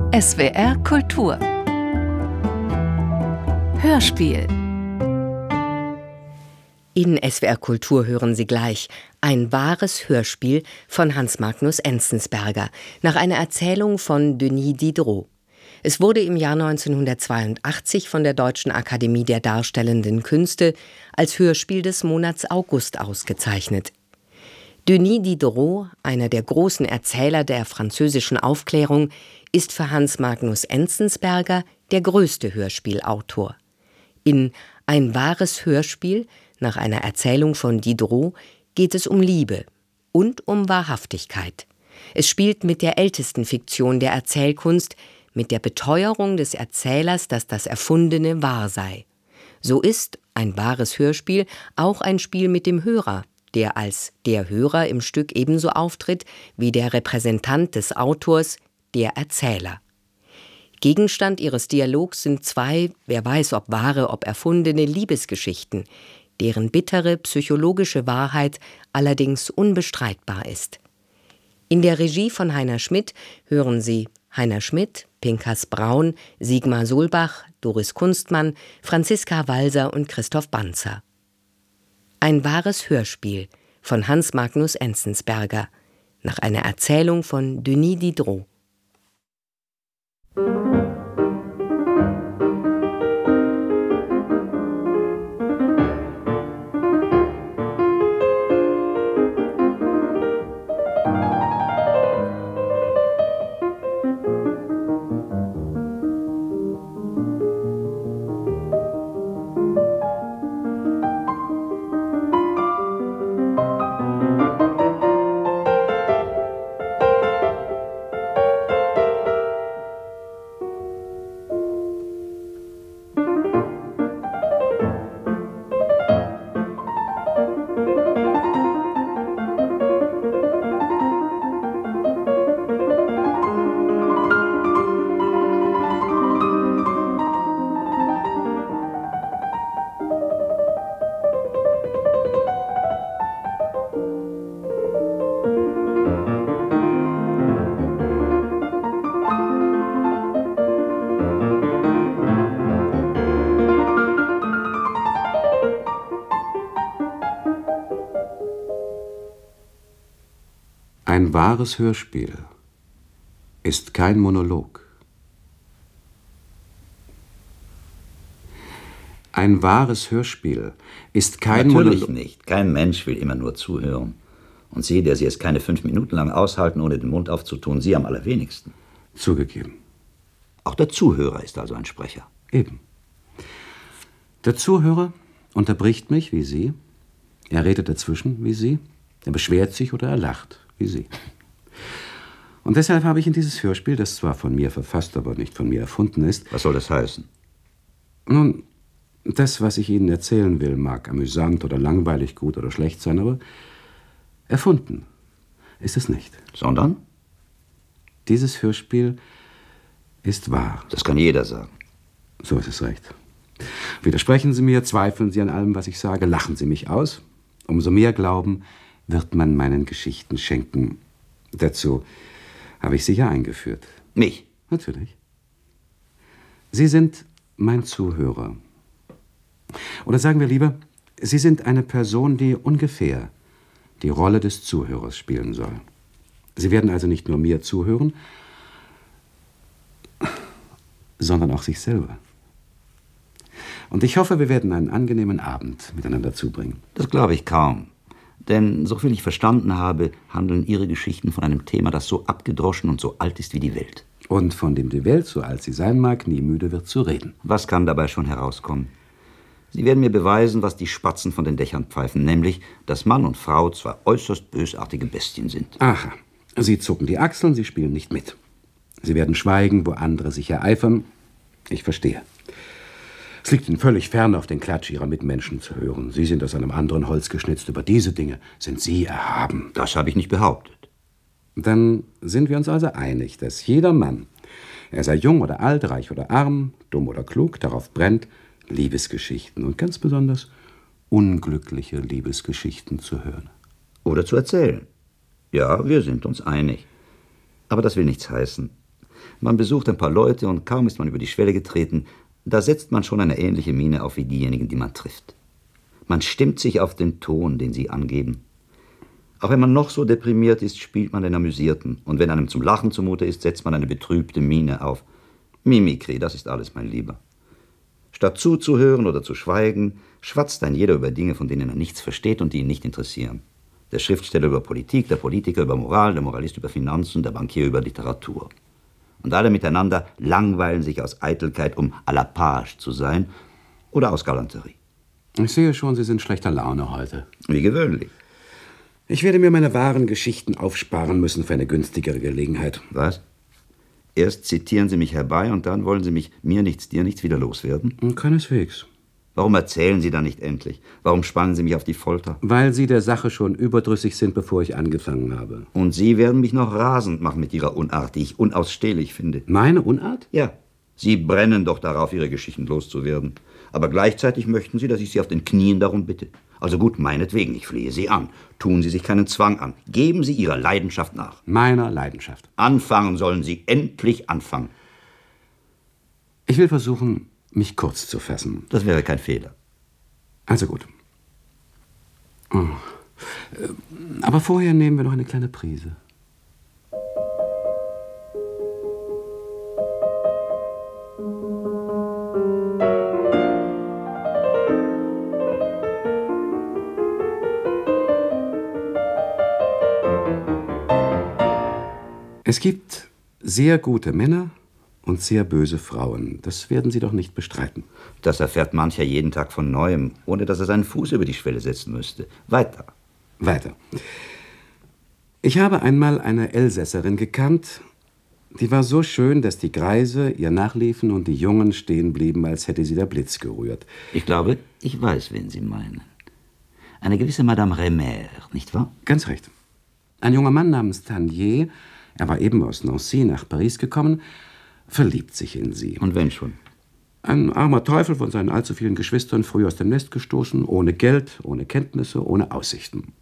SWR Kultur Hörspiel. In SWR Kultur hören Sie gleich ein wahres Hörspiel von Hans Magnus Enzensberger nach einer Erzählung von Denis Diderot. Es wurde im Jahr 1982 von der Deutschen Akademie der Darstellenden Künste als Hörspiel des Monats August ausgezeichnet. Denis Diderot, einer der großen Erzähler der französischen Aufklärung, ist für Hans Magnus Enzensberger der größte Hörspielautor. In Ein wahres Hörspiel nach einer Erzählung von Diderot geht es um Liebe und um Wahrhaftigkeit. Es spielt mit der ältesten Fiktion der Erzählkunst, mit der Beteuerung des Erzählers, dass das Erfundene wahr sei. So ist ein wahres Hörspiel auch ein Spiel mit dem Hörer, der als der Hörer im Stück ebenso auftritt wie der Repräsentant des Autors, der Erzähler. Gegenstand ihres Dialogs sind zwei, wer weiß ob wahre, ob erfundene Liebesgeschichten, deren bittere psychologische Wahrheit allerdings unbestreitbar ist. In der Regie von Heiner Schmidt hören Sie Heiner Schmidt, Pinkas Braun, Sigmar Solbach, Doris Kunstmann, Franziska Walser und Christoph Banzer. Ein wahres Hörspiel von Hans Magnus Enzensberger nach einer Erzählung von Denis Diderot. Ein wahres Hörspiel ist kein Monolog. Ein wahres Hörspiel ist kein Monolog. Natürlich nicht. Kein Mensch will immer nur zuhören. Und Sie, der Sie es keine 5 Minuten lang aushalten, ohne den Mund aufzutun, Sie am allerwenigsten. Zugegeben. Auch der Zuhörer ist also ein Sprecher. Eben. Der Zuhörer unterbricht mich, wie Sie. Er redet dazwischen, wie Sie. Er beschwert sich oder er lacht, wie Sie. Und deshalb habe ich in dieses Hörspiel, das zwar von mir verfasst, aber nicht von mir erfunden ist... Was soll das heißen? Nun, das, was ich Ihnen erzählen will, mag amüsant oder langweilig, gut oder schlecht sein, aber erfunden ist es nicht. Sondern? Dieses Hörspiel ist wahr. Das kann jeder sagen. So ist es recht. Widersprechen Sie mir, zweifeln Sie an allem, was ich sage, lachen Sie mich aus. Umso mehr Glauben wird man meinen Geschichten schenken. Dazu habe ich Sie ja eingeführt. Mich? Natürlich. Sie sind mein Zuhörer. Oder sagen wir lieber, Sie sind eine Person, die ungefähr die Rolle des Zuhörers spielen soll. Sie werden also nicht nur mir zuhören, sondern auch sich selber. Und ich hoffe, wir werden einen angenehmen Abend miteinander zubringen. Das glaube ich kaum. Denn, soviel ich verstanden habe, handeln Ihre Geschichten von einem Thema, das so abgedroschen und so alt ist wie die Welt. Und von dem die Welt, so alt sie sein mag, nie müde wird zu reden. Was kann dabei schon herauskommen? Sie werden mir beweisen, was die Spatzen von den Dächern pfeifen, nämlich, dass Mann und Frau zwei äußerst bösartige Bestien sind. Aha. Sie zucken die Achseln, Sie spielen nicht mit. Sie werden schweigen, wo andere sich ereifern. Ich verstehe. Es liegt Ihnen völlig fern, auf den Klatsch Ihrer Mitmenschen zu hören. Sie sind aus einem anderen Holz geschnitzt. Über diese Dinge sind Sie erhaben. Das habe ich nicht behauptet. Dann sind wir uns also einig, dass jeder Mann, er sei jung oder alt, reich oder arm, dumm oder klug, darauf brennt, Liebesgeschichten und ganz besonders unglückliche Liebesgeschichten zu hören. Oder zu erzählen. Ja, wir sind uns einig. Aber das will nichts heißen. Man besucht ein paar Leute und kaum ist man über die Schwelle getreten, da setzt man schon eine ähnliche Miene auf wie diejenigen, die man trifft. Man stimmt sich auf den Ton, den sie angeben. Auch wenn man noch so deprimiert ist, spielt man den Amüsierten. Und wenn einem zum Lachen zumute ist, setzt man eine betrübte Miene auf. Mimikry, das ist alles, mein Lieber. Statt zuzuhören oder zu schweigen, schwatzt ein jeder über Dinge, von denen er nichts versteht und die ihn nicht interessieren. Der Schriftsteller über Politik, der Politiker über Moral, der Moralist über Finanzen, der Bankier über Literatur. Und alle miteinander langweilen sich aus Eitelkeit, um à la page zu sein, oder aus Galanterie. Ich sehe schon, Sie sind schlechter Laune heute. Wie gewöhnlich. Ich werde mir meine wahren Geschichten aufsparen müssen für eine günstigere Gelegenheit. Was? Erst zitieren Sie mich herbei und dann wollen Sie mich mir nichts, dir nichts wieder loswerden? Keineswegs. Warum erzählen Sie dann nicht endlich? Warum spannen Sie mich auf die Folter? Weil Sie der Sache schon überdrüssig sind, bevor ich angefangen habe. Und Sie werden mich noch rasend machen mit Ihrer Unart, die ich unausstehlich finde. Meine Unart? Ja. Sie brennen doch darauf, Ihre Geschichten loszuwerden. Aber gleichzeitig möchten Sie, dass ich Sie auf den Knien darum bitte. Also gut, meinetwegen, ich flehe Sie an. Tun Sie sich keinen Zwang an. Geben Sie Ihrer Leidenschaft nach. Meiner Leidenschaft. Anfangen sollen Sie, endlich anfangen. Ich will versuchen, mich kurz zu fassen. Das wäre kein Fehler. Also gut. Oh. Aber vorher nehmen wir noch eine kleine Prise. Es gibt sehr gute Männer und sehr böse Frauen. Das werden Sie doch nicht bestreiten. Das erfährt mancher jeden Tag von Neuem, ohne dass er seinen Fuß über die Schwelle setzen müsste. Weiter. Weiter. Ich habe einmal eine Elsässerin gekannt, die war so schön, dass die Greise ihr nachliefen und die Jungen stehen blieben, als hätte sie der Blitz gerührt. Ich glaube, ich weiß, wen Sie meinen. Eine gewisse Madame Rémer, nicht wahr? Ganz recht. Ein junger Mann namens Tanier, er war eben aus Nancy nach Paris gekommen, verliebt sich in sie. Und wenn schon? Ein armer Teufel von seinen allzu vielen Geschwistern, früh aus dem Nest gestoßen, ohne Geld, ohne Kenntnisse, ohne Aussichten.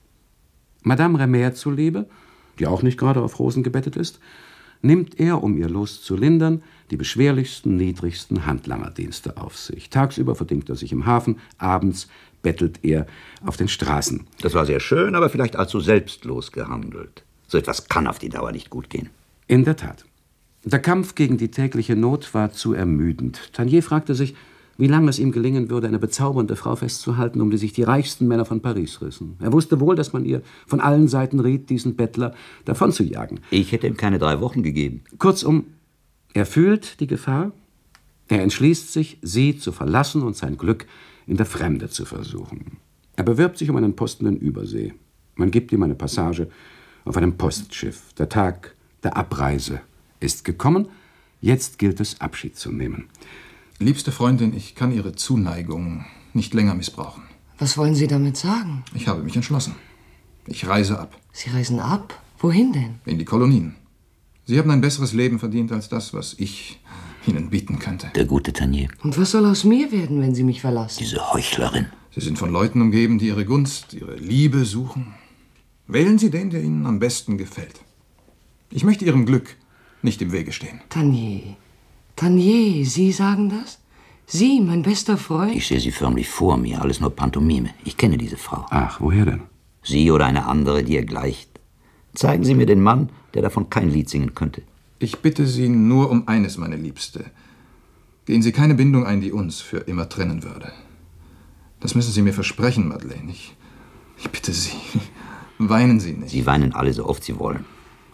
Madame Rémer zuliebe, die auch nicht gerade auf Rosen gebettet ist, nimmt er, um ihr Los zu lindern, die beschwerlichsten, niedrigsten Handlangerdienste auf sich. Tagsüber verdingt er sich im Hafen, abends bettelt er auf den Straßen. Das war sehr schön, aber vielleicht allzu selbstlos gehandelt. So etwas kann auf die Dauer nicht gut gehen. In der Tat. Der Kampf gegen die tägliche Not war zu ermüdend. Tanier fragte sich, wie lange es ihm gelingen würde, eine bezaubernde Frau festzuhalten, um die sich die reichsten Männer von Paris rissen. Er wusste wohl, dass man ihr von allen Seiten riet, diesen Bettler davon zu jagen. Ich hätte ihm keine 3 Wochen gegeben. Kurzum, er fühlt die Gefahr, er entschließt sich, sie zu verlassen und sein Glück in der Fremde zu versuchen. Er bewirbt sich um einen Posten in Übersee. Man gibt ihm eine Passage auf einem Postschiff. Der Tag der Abreise ist gekommen. Jetzt gilt es, Abschied zu nehmen. Liebste Freundin, ich kann Ihre Zuneigung nicht länger missbrauchen. Was wollen Sie damit sagen? Ich habe mich entschlossen. Ich reise ab. Sie reisen ab? Wohin denn? In die Kolonien. Sie haben ein besseres Leben verdient als das, was ich Ihnen bieten könnte. Der gute Tanier. Und was soll aus mir werden, wenn Sie mich verlassen? Diese Heuchlerin. Sie sind von Leuten umgeben, die Ihre Gunst, Ihre Liebe suchen. Wählen Sie den, der Ihnen am besten gefällt. Ich möchte Ihrem Glück nicht im Wege stehen. Tanier. Tanier, Sie sagen das? Sie, mein bester Freund? Ich sehe sie förmlich vor mir, alles nur Pantomime. Ich kenne diese Frau. Ach, woher denn? Sie oder eine andere, die ihr gleicht. Zeigen Sie mir den Mann, der davon kein Lied singen könnte. Ich bitte Sie nur um eines, meine Liebste. Gehen Sie keine Bindung ein, die uns für immer trennen würde. Das müssen Sie mir versprechen, Madeleine. Ich bitte Sie. Weinen Sie nicht. Sie weinen alle so oft Sie wollen.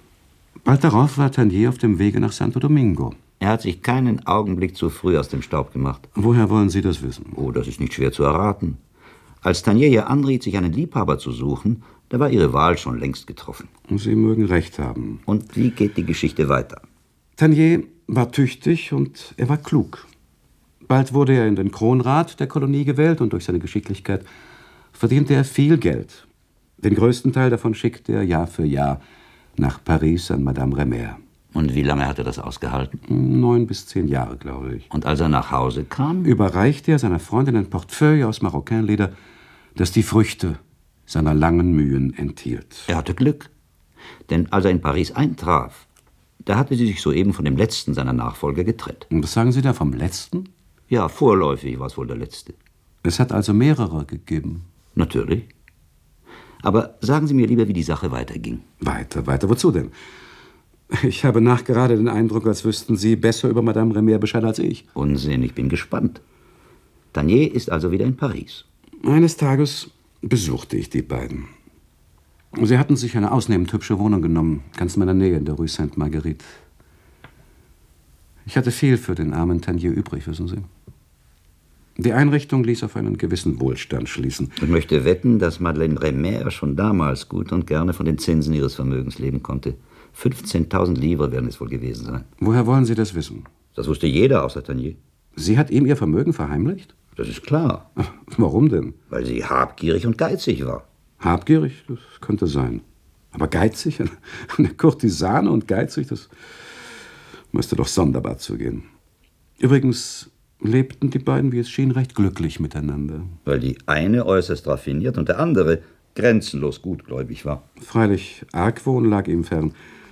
Bald darauf war Tanier auf dem Wege nach Santo Domingo. Er hat sich keinen Augenblick zu früh aus dem Staub gemacht. Woher wollen Sie das wissen? Oh, das ist nicht schwer zu erraten. Als Tanier ihr anriet, sich einen Liebhaber zu suchen, da war ihre Wahl schon längst getroffen. Sie mögen recht haben. Und wie geht die Geschichte weiter? Tanier war tüchtig und er war klug. Bald wurde er in den Kronrat der Kolonie gewählt und durch seine Geschicklichkeit verdiente er viel Geld. Den größten Teil davon schickte er Jahr für Jahr nach Paris an Madame Rémer. Und wie lange hat er das ausgehalten? 9 bis 10 Jahre, glaube ich. Und als er nach Hause kam? Überreichte er seiner Freundin ein Portefeuille aus Maroquinleder, das die Früchte seiner langen Mühen enthielt. Er hatte Glück. Denn als er in Paris eintraf, Da hatte sie sich soeben von dem letzten seiner Nachfolger getrennt. Und was sagen Sie da vom letzten? Ja, vorläufig war es wohl der letzte. Es hat also mehrere gegeben. Natürlich. Aber sagen Sie mir lieber, wie die Sache weiterging. Weiter, wozu denn? Ich habe nachgerade den Eindruck, als wüssten Sie besser über Madame Remer Bescheid als ich. Unsinn, ich bin gespannt. Tanier ist also wieder in Paris. Eines Tages besuchte ich die beiden. Sie hatten sich eine ausnehmend hübsche Wohnung genommen, ganz in meiner Nähe in der Rue Sainte-Marguerite. Ich hatte viel für den armen Tanier übrig, wissen Sie. Die Einrichtung ließ auf einen gewissen Wohlstand schließen. Ich möchte wetten, dass Madeleine Remer schon damals gut und gerne von den Zinsen ihres Vermögens leben konnte. 15.000 Livres werden es wohl gewesen sein. Woher wollen Sie das wissen? Das wusste jeder außer Tanier. Sie hat ihm ihr Vermögen verheimlicht? Das ist klar. Ach, warum denn? Weil sie habgierig und geizig war. Habgierig? Das könnte sein. Aber geizig? Eine Kurtisane und geizig? Das müsste doch sonderbar zugehen. Übrigens lebten die beiden, wie es schien, recht glücklich miteinander. Weil die eine äußerst raffiniert und der andere grenzenlos gutgläubig war. Freilich, Argwohn lag ihm fern.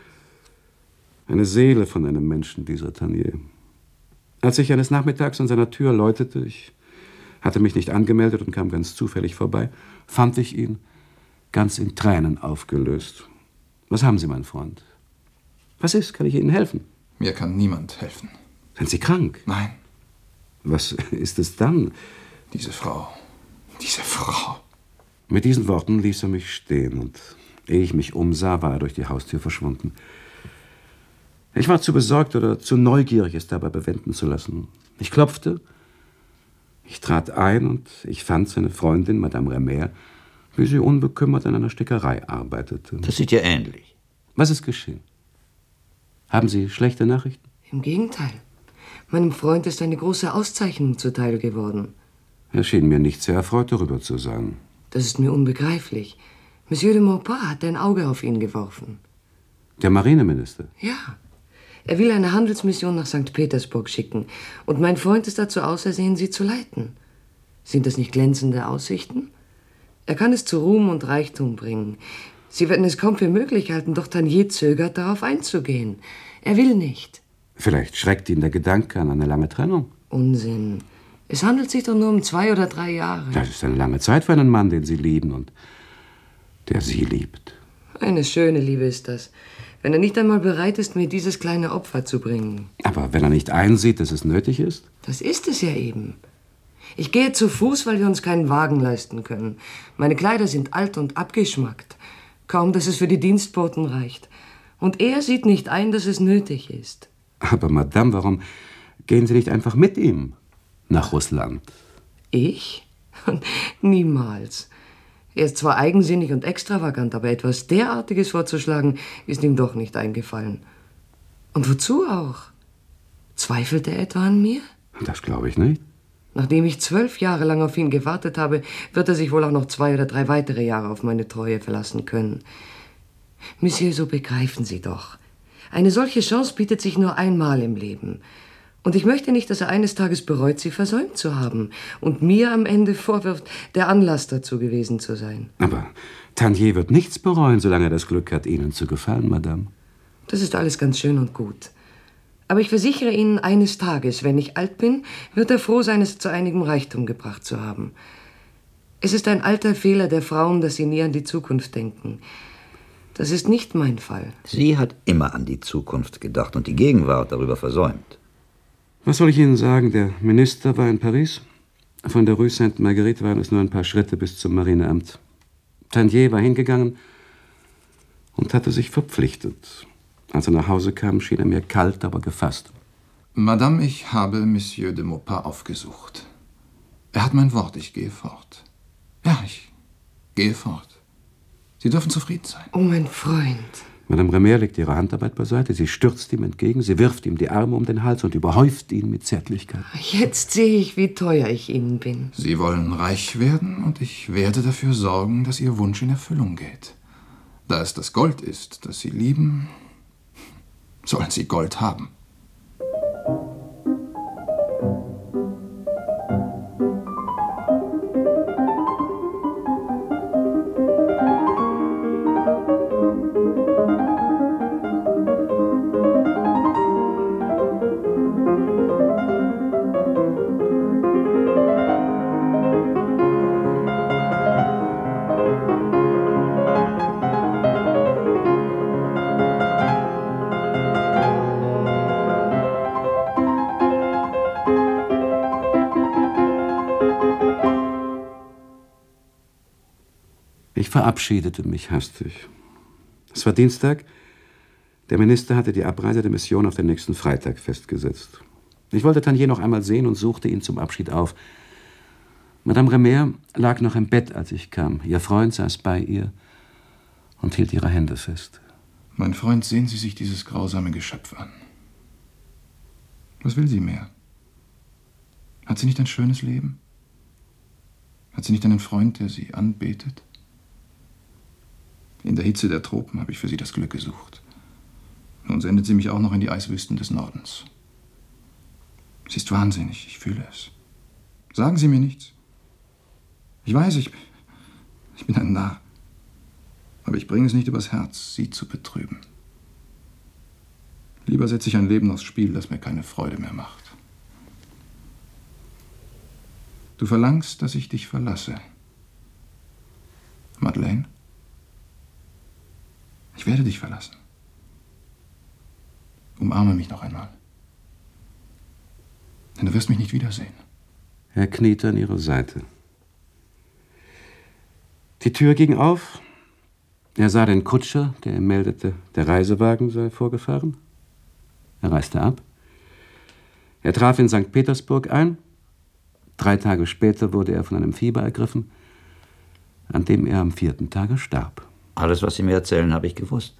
Eine Seele von einem Menschen, dieser Tanier. Als ich eines Nachmittags an seiner Tür läutete, ich hatte mich nicht angemeldet und kam ganz zufällig vorbei, fand ich ihn ganz in Tränen aufgelöst. Was haben Sie, mein Freund? Was ist? Kann ich Ihnen helfen? Mir kann niemand helfen. Sind Sie krank? Nein, Was ist es dann? diese Frau. Diese Frau. Mit diesen Worten ließ er mich stehen und ehe ich mich umsah, war er durch die Haustür verschwunden. Ich war zu besorgt oder zu neugierig, es dabei bewenden zu lassen. Ich klopfte, ich trat ein und ich fand seine Freundin, Madame Remer, wie sie unbekümmert an einer Stickerei arbeitete. Das sieht ja ähnlich. Was ist geschehen? Haben Sie schlechte Nachrichten? Im Gegenteil. Meinem Freund ist eine große Auszeichnung zuteil geworden. Er schien mir nicht sehr erfreut, darüber zu sein. Das ist mir unbegreiflich. Monsieur de Maupas hat ein Auge auf ihn geworfen. Der Marineminister? Ja. Er will eine Handelsmission nach St. Petersburg schicken. Und mein Freund ist dazu ausersehen, sie zu leiten. Sind das nicht glänzende Aussichten? Er kann es zu Ruhm und Reichtum bringen. Sie werden es kaum für möglich halten, doch Tanier zögert, darauf einzugehen. Er will nicht. Vielleicht schreckt ihn der Gedanke an eine lange Trennung. Unsinn. Es handelt sich doch nur um 2 oder 3 Jahre. Das ist eine lange Zeit für einen Mann, den Sie lieben und der Sie liebt. Eine schöne Liebe ist das, wenn er nicht einmal bereit ist, mir dieses kleine Opfer zu bringen. Aber wenn er nicht einsieht, dass es nötig ist? Das ist es ja eben. Ich gehe zu Fuß, weil wir uns keinen Wagen leisten können. Meine Kleider sind alt und abgeschmackt. Kaum, dass es für die Dienstboten reicht. Und er sieht nicht ein, dass es nötig ist. Aber Madame, warum gehen Sie nicht einfach mit ihm nach Russland? Ich? Niemals. Er ist zwar eigensinnig und extravagant, aber etwas derartiges vorzuschlagen, ist ihm doch nicht eingefallen. Und wozu auch? Zweifelt er etwa an mir? Das glaube ich nicht. Nachdem ich 12 Jahre lang auf ihn gewartet habe, wird er sich wohl auch noch 2 oder 3 weitere Jahre auf meine Treue verlassen können. Monsieur, so begreifen Sie doch. Eine solche Chance bietet sich nur einmal im Leben. Und ich möchte nicht, dass er eines Tages bereut, sie versäumt zu haben und mir am Ende vorwirft, der Anlass dazu gewesen zu sein. Aber Tanier wird nichts bereuen, solange er das Glück hat, Ihnen zu gefallen, Madame. Das ist alles ganz schön und gut. Aber ich versichere Ihnen, eines Tages, wenn ich alt bin, wird er froh sein, es zu einigem Reichtum gebracht zu haben. Es ist ein alter Fehler der Frauen, dass sie nie an die Zukunft denken. Das ist nicht mein Fall. Sie hat immer an die Zukunft gedacht und die Gegenwart darüber versäumt. Was soll ich Ihnen sagen? Der Minister war in Paris. Von der Rue Sainte-Marguerite waren es nur ein paar Schritte bis zum Marineamt. Tanier war hingegangen und hatte sich verpflichtet. Als er nach Hause kam, schien er mir kalt, aber gefasst. Madame, ich habe Monsieur de Maupas aufgesucht. Er hat mein Wort, ich gehe fort. Ja, ich gehe fort. Sie dürfen zufrieden sein. Oh, mein Freund. Madame Remer legt ihre Handarbeit beiseite, sie stürzt ihm entgegen, sie wirft ihm die Arme um den Hals und überhäuft ihn mit Zärtlichkeit. Jetzt sehe ich, wie teuer ich Ihnen bin. Sie wollen reich werden und ich werde dafür sorgen, dass Ihr Wunsch in Erfüllung geht. Da es das Gold ist, das Sie lieben, sollen Sie Gold haben. Ich verabschiedete mich hastig. Es war Dienstag. Der Minister hatte die Abreise der Mission auf den nächsten Freitag festgesetzt. Ich wollte Tanier noch einmal sehen und suchte ihn zum Abschied auf. Madame Remer lag noch im Bett, als ich kam. Ihr Freund saß bei ihr und hielt ihre Hände fest. Mein Freund, sehen Sie sich dieses grausame Geschöpf an. Was will sie mehr? Hat sie nicht ein schönes Leben? Hat sie nicht einen Freund, der sie anbetet? In der Hitze der Tropen habe ich für sie das Glück gesucht. Nun sendet sie mich auch noch in die Eiswüsten des Nordens. Sie ist wahnsinnig, ich fühle es. Sagen Sie mir nichts. Ich weiß, ich bin ein Narr. Aber ich bringe es nicht übers Herz, sie zu betrüben. Lieber setze ich ein Leben aufs Spiel, das mir keine Freude mehr macht. Du verlangst, dass ich dich verlasse. Madeleine? Ich werde dich verlassen. Umarme mich noch einmal. Denn du wirst mich nicht wiedersehen. Er kniete an ihrer Seite. Die Tür ging auf. Er sah den Kutscher, der ihm meldete, der Reisewagen sei vorgefahren. Er reiste ab. Er traf in St. Petersburg ein. 3 Tage später wurde er von einem Fieber ergriffen, an dem er am 4. Tage starb. Alles, was Sie mir erzählen, habe ich gewusst.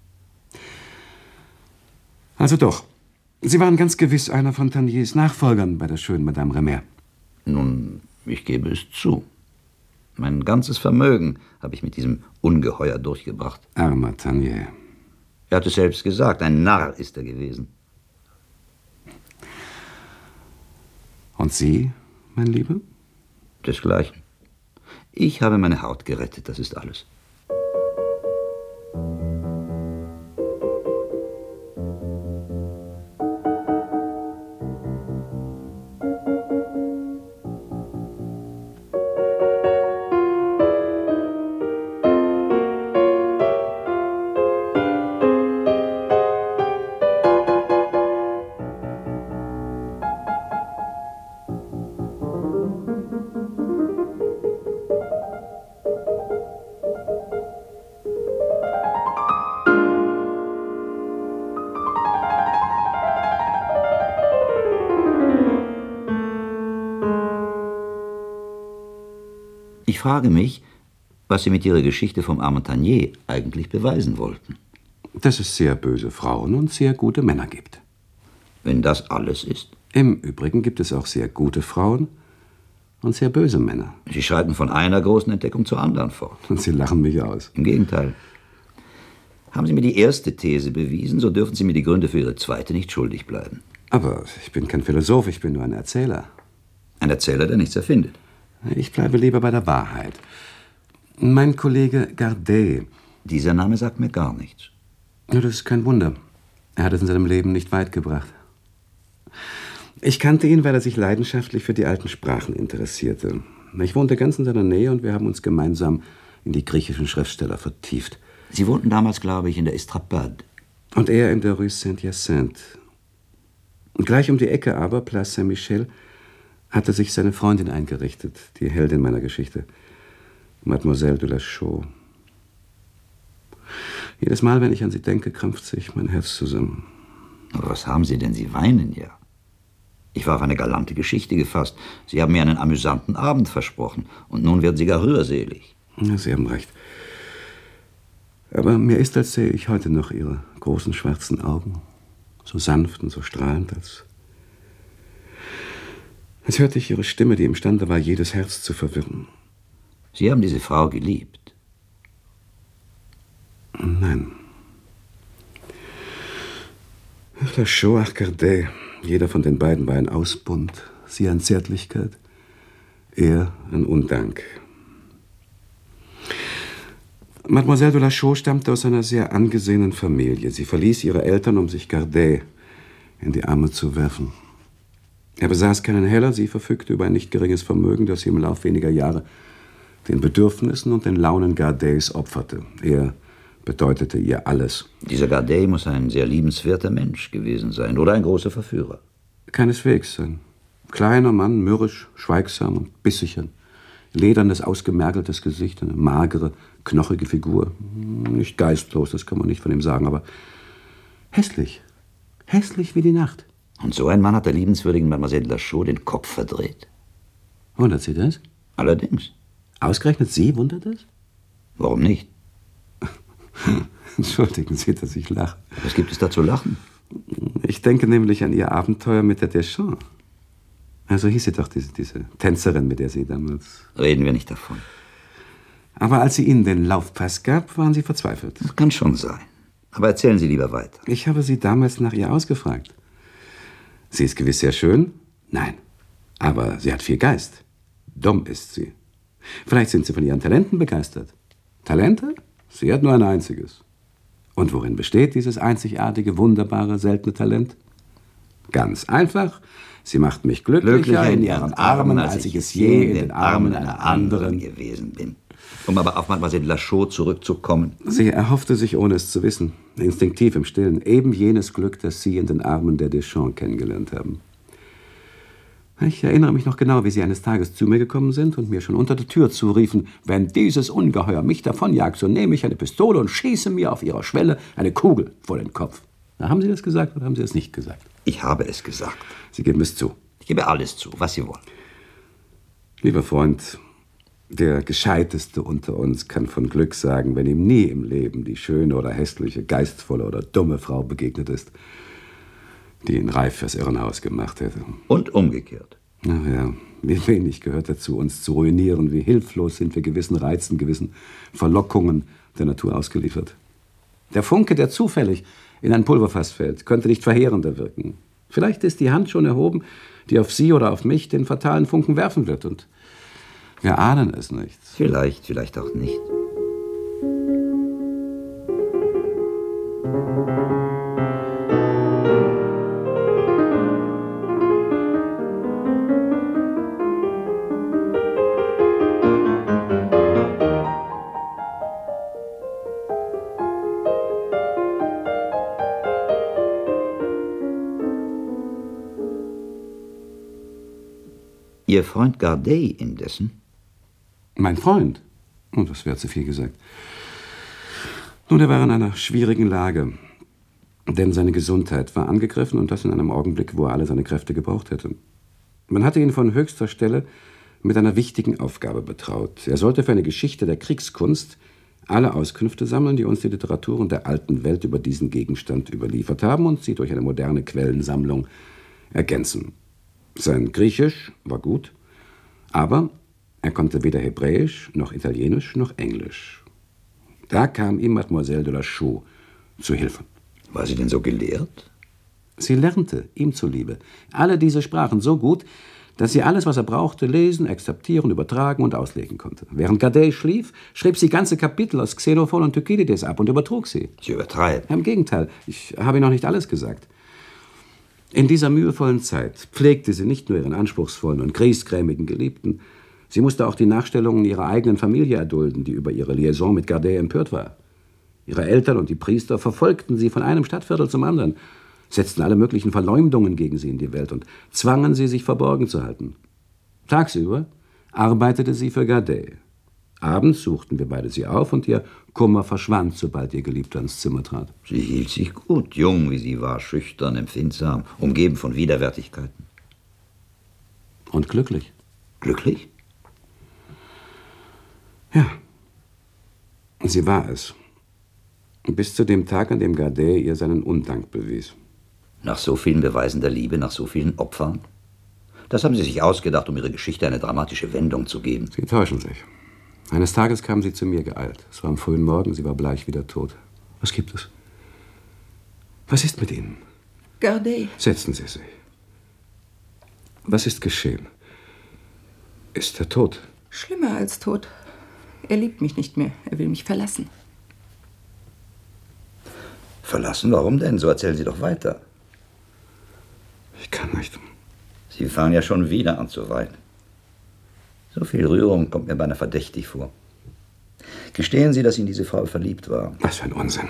Also doch. Sie waren ganz gewiss einer von Taniers Nachfolgern bei der schönen Madame Remer. Nun, ich gebe es zu. Mein ganzes Vermögen habe ich mit diesem Ungeheuer durchgebracht. Armer Tanier. Er hat es selbst gesagt, ein Narr ist er gewesen. Und Sie, mein Lieber? Desgleichen. Ich habe meine Haut gerettet, das ist alles. Ich frage mich, was Sie mit Ihrer Geschichte vom armen Tanier eigentlich beweisen wollten. Dass es sehr böse Frauen und sehr gute Männer gibt. Wenn das alles ist. Im Übrigen gibt es auch sehr gute Frauen und sehr böse Männer. Sie schreiten von einer großen Entdeckung zur anderen fort. Und Sie lachen mich aus. Im Gegenteil. Haben Sie mir die erste These bewiesen, so dürfen Sie mir die Gründe für Ihre zweite nicht schuldig bleiben. Aber ich bin kein Philosoph, ich bin nur ein Erzähler. Ein Erzähler, der nichts erfindet. Ich bleibe lieber bei der Wahrheit. Mein Kollege Gardet. Dieser Name sagt mir gar nichts. Ja, das ist kein Wunder. Er hat es in seinem Leben nicht weit gebracht. Ich kannte ihn, weil er sich leidenschaftlich für die alten Sprachen interessierte. Ich wohnte ganz in seiner Nähe und wir haben uns gemeinsam in die griechischen Schriftsteller vertieft. Sie wohnten damals, glaube ich, in der Estrapade. Und er in der Rue Saint-Hyacinthe. Gleich um die Ecke aber, Place Saint-Michel, hatte sich seine Freundin eingerichtet, die Heldin meiner Geschichte, Mademoiselle de la Chaux. Jedes Mal, wenn ich an sie denke, krampft sich mein Herz zusammen. Aber was haben Sie denn? Sie weinen ja. Ich war auf eine galante Geschichte gefasst. Sie haben mir einen amüsanten Abend versprochen. Und nun werden Sie gar rührselig. Ja, Sie haben recht. Aber mir ist, als sähe ich heute noch Ihre großen schwarzen Augen, so sanft und so strahlend, als hörte ich Ihre Stimme, die imstande war, jedes Herz zu verwirren. Sie haben diese Frau geliebt? Nein. Ach, La Chaux, ach, Gardet. Jeder von den beiden war ein Ausbund. Sie an Zärtlichkeit, er an Undank. Mademoiselle de la Chaux stammte aus einer sehr angesehenen Familie. Sie verließ ihre Eltern, um sich Gardet in die Arme zu werfen. Er besaß keinen Heller, sie verfügte über ein nicht geringes Vermögen, das sie im Lauf weniger Jahre den Bedürfnissen und den Launen Gardets opferte. Er bedeutete ihr alles. Dieser Gardet muss ein sehr liebenswerter Mensch gewesen sein oder ein großer Verführer. Keineswegs. Ein kleiner Mann, mürrisch, schweigsam und bissig, ein ledernes, ausgemergeltes Gesicht, eine magere, knochige Figur. Nicht geistlos, das kann man nicht von ihm sagen, aber hässlich. Hässlich wie die Nacht. Und so ein Mann hat der liebenswürdigen Mademoiselle Lachaud den Kopf verdreht. Wundert Sie das? Allerdings. Ausgerechnet Sie wundert das? Warum nicht? Entschuldigen Sie, dass ich lache. Was gibt es da zu lachen? Ich denke nämlich an Ihr Abenteuer mit der Deschamps. Also hieß sie doch, diese Tänzerin, mit der Sie damals... Reden wir nicht davon. Aber als sie Ihnen den Laufpass gab, waren Sie verzweifelt. Das kann schon sein. Aber erzählen Sie lieber weiter. Ich habe Sie damals nach ihr ausgefragt. Sie ist gewiss sehr schön? Nein. Aber sie hat viel Geist. Dumm ist sie. Vielleicht sind Sie von ihren Talenten begeistert. Talente? Sie hat nur ein einziges. Und worin besteht dieses einzigartige, wunderbare, seltene Talent? Ganz einfach. Sie macht mich glücklicher in ihren Armen, als ich es je in den Armen einer anderen gewesen bin. Um aber auf Mademoiselle Lachaud zurückzukommen. Sie erhoffte sich, ohne es zu wissen, instinktiv im Stillen, eben jenes Glück, das Sie in den Armen der Deschamps kennengelernt haben. Ich erinnere mich noch genau, wie Sie eines Tages zu mir gekommen sind und mir schon unter der Tür zuriefen, wenn dieses Ungeheuer mich davonjagt, so nehme ich eine Pistole und schieße mir auf Ihrer Schwelle eine Kugel vor den Kopf. Na, haben Sie das gesagt oder haben Sie es nicht gesagt? Ich habe es gesagt. Sie geben es zu. Ich gebe alles zu, was Sie wollen. Lieber Freund, der Gescheiteste unter uns kann von Glück sagen, wenn ihm nie im Leben die schöne oder hässliche, geistvolle oder dumme Frau begegnet ist, die ihn reif fürs Irrenhaus gemacht hätte. Und umgekehrt. Ach ja, wie wenig gehört dazu, uns zu ruinieren, wie hilflos sind wir gewissen Reizen, gewissen Verlockungen der Natur ausgeliefert. Der Funke, der zufällig in ein Pulverfass fällt, könnte nicht verheerender wirken. Vielleicht ist die Hand schon erhoben, die auf Sie oder auf mich den fatalen Funken werfen wird, und wir ahnen es nicht. Vielleicht, vielleicht auch nicht. Ihr Freund Gardet indessen? Mein Freund? Oh, das wäre zu viel gesagt. Nun, er war in einer schwierigen Lage. Denn seine Gesundheit war angegriffen, und das in einem Augenblick, wo er alle seine Kräfte gebraucht hätte. Man hatte ihn von höchster Stelle mit einer wichtigen Aufgabe betraut. Er sollte für eine Geschichte der Kriegskunst alle Auskünfte sammeln, die uns die Literaturen der alten Welt über diesen Gegenstand überliefert haben, und sie durch eine moderne Quellensammlung ergänzen. Sein Griechisch war gut, aber er konnte weder Hebräisch, noch Italienisch, noch Englisch. Da kam ihm Mademoiselle de Lachaud zu Hilfe. War sie denn so gelehrt? Sie lernte, ihm zuliebe, alle diese Sprachen so gut, dass sie alles, was er brauchte, lesen, akzeptieren, übertragen und auslegen konnte. Während Gardet schlief, schrieb sie ganze Kapitel aus Xenophon und Thukydides ab und übertrug sie. Sie übertreibt. Im Gegenteil, ich habe Ihnen noch nicht alles gesagt. In dieser mühevollen Zeit pflegte sie nicht nur ihren anspruchsvollen und griesgrämigen Geliebten, sie musste auch die Nachstellungen ihrer eigenen Familie erdulden, die über ihre Liaison mit Gardet empört war. Ihre Eltern und die Priester verfolgten sie von einem Stadtviertel zum anderen, setzten alle möglichen Verleumdungen gegen sie in die Welt und zwangen sie, sich verborgen zu halten. Tagsüber arbeitete sie für Gardet. Abends suchten wir beide sie auf, und ihr Kummer verschwand, sobald ihr Geliebter ins Zimmer trat. Sie hielt sich gut, jung wie sie war, schüchtern, empfindsam, umgeben von Widerwärtigkeiten. Und glücklich. Glücklich? Ja, sie war es. Bis zu dem Tag, an dem Gardet ihr seinen Undank bewies. Nach so vielen Beweisen der Liebe, nach so vielen Opfern? Das haben Sie sich ausgedacht, um Ihre Geschichte eine dramatische Wendung zu geben. Sie täuschen sich. Eines Tages kam sie zu mir geeilt. Es war am frühen Morgen, sie war bleich wie der Tod. Was gibt es? Was ist mit Ihnen? Gardet. Setzen Sie sich. Was ist geschehen? Ist er tot? Schlimmer als tot. Er liebt mich nicht mehr. Er will mich verlassen. Verlassen? Warum denn? So erzählen Sie doch weiter. Ich kann nicht. Sie fangen ja schon wieder an zu weinen. So viel Rührung kommt mir beinahe verdächtig vor. Gestehen Sie, dass in diese Frau verliebt war. Was für ein Unsinn.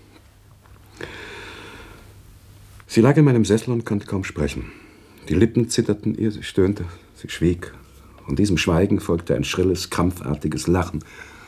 Sie lag in meinem Sessel und konnte kaum sprechen. Die Lippen zitterten ihr, sie stöhnte, sie schwieg Und diesem Schweigen folgte ein schrilles, krampfartiges Lachen,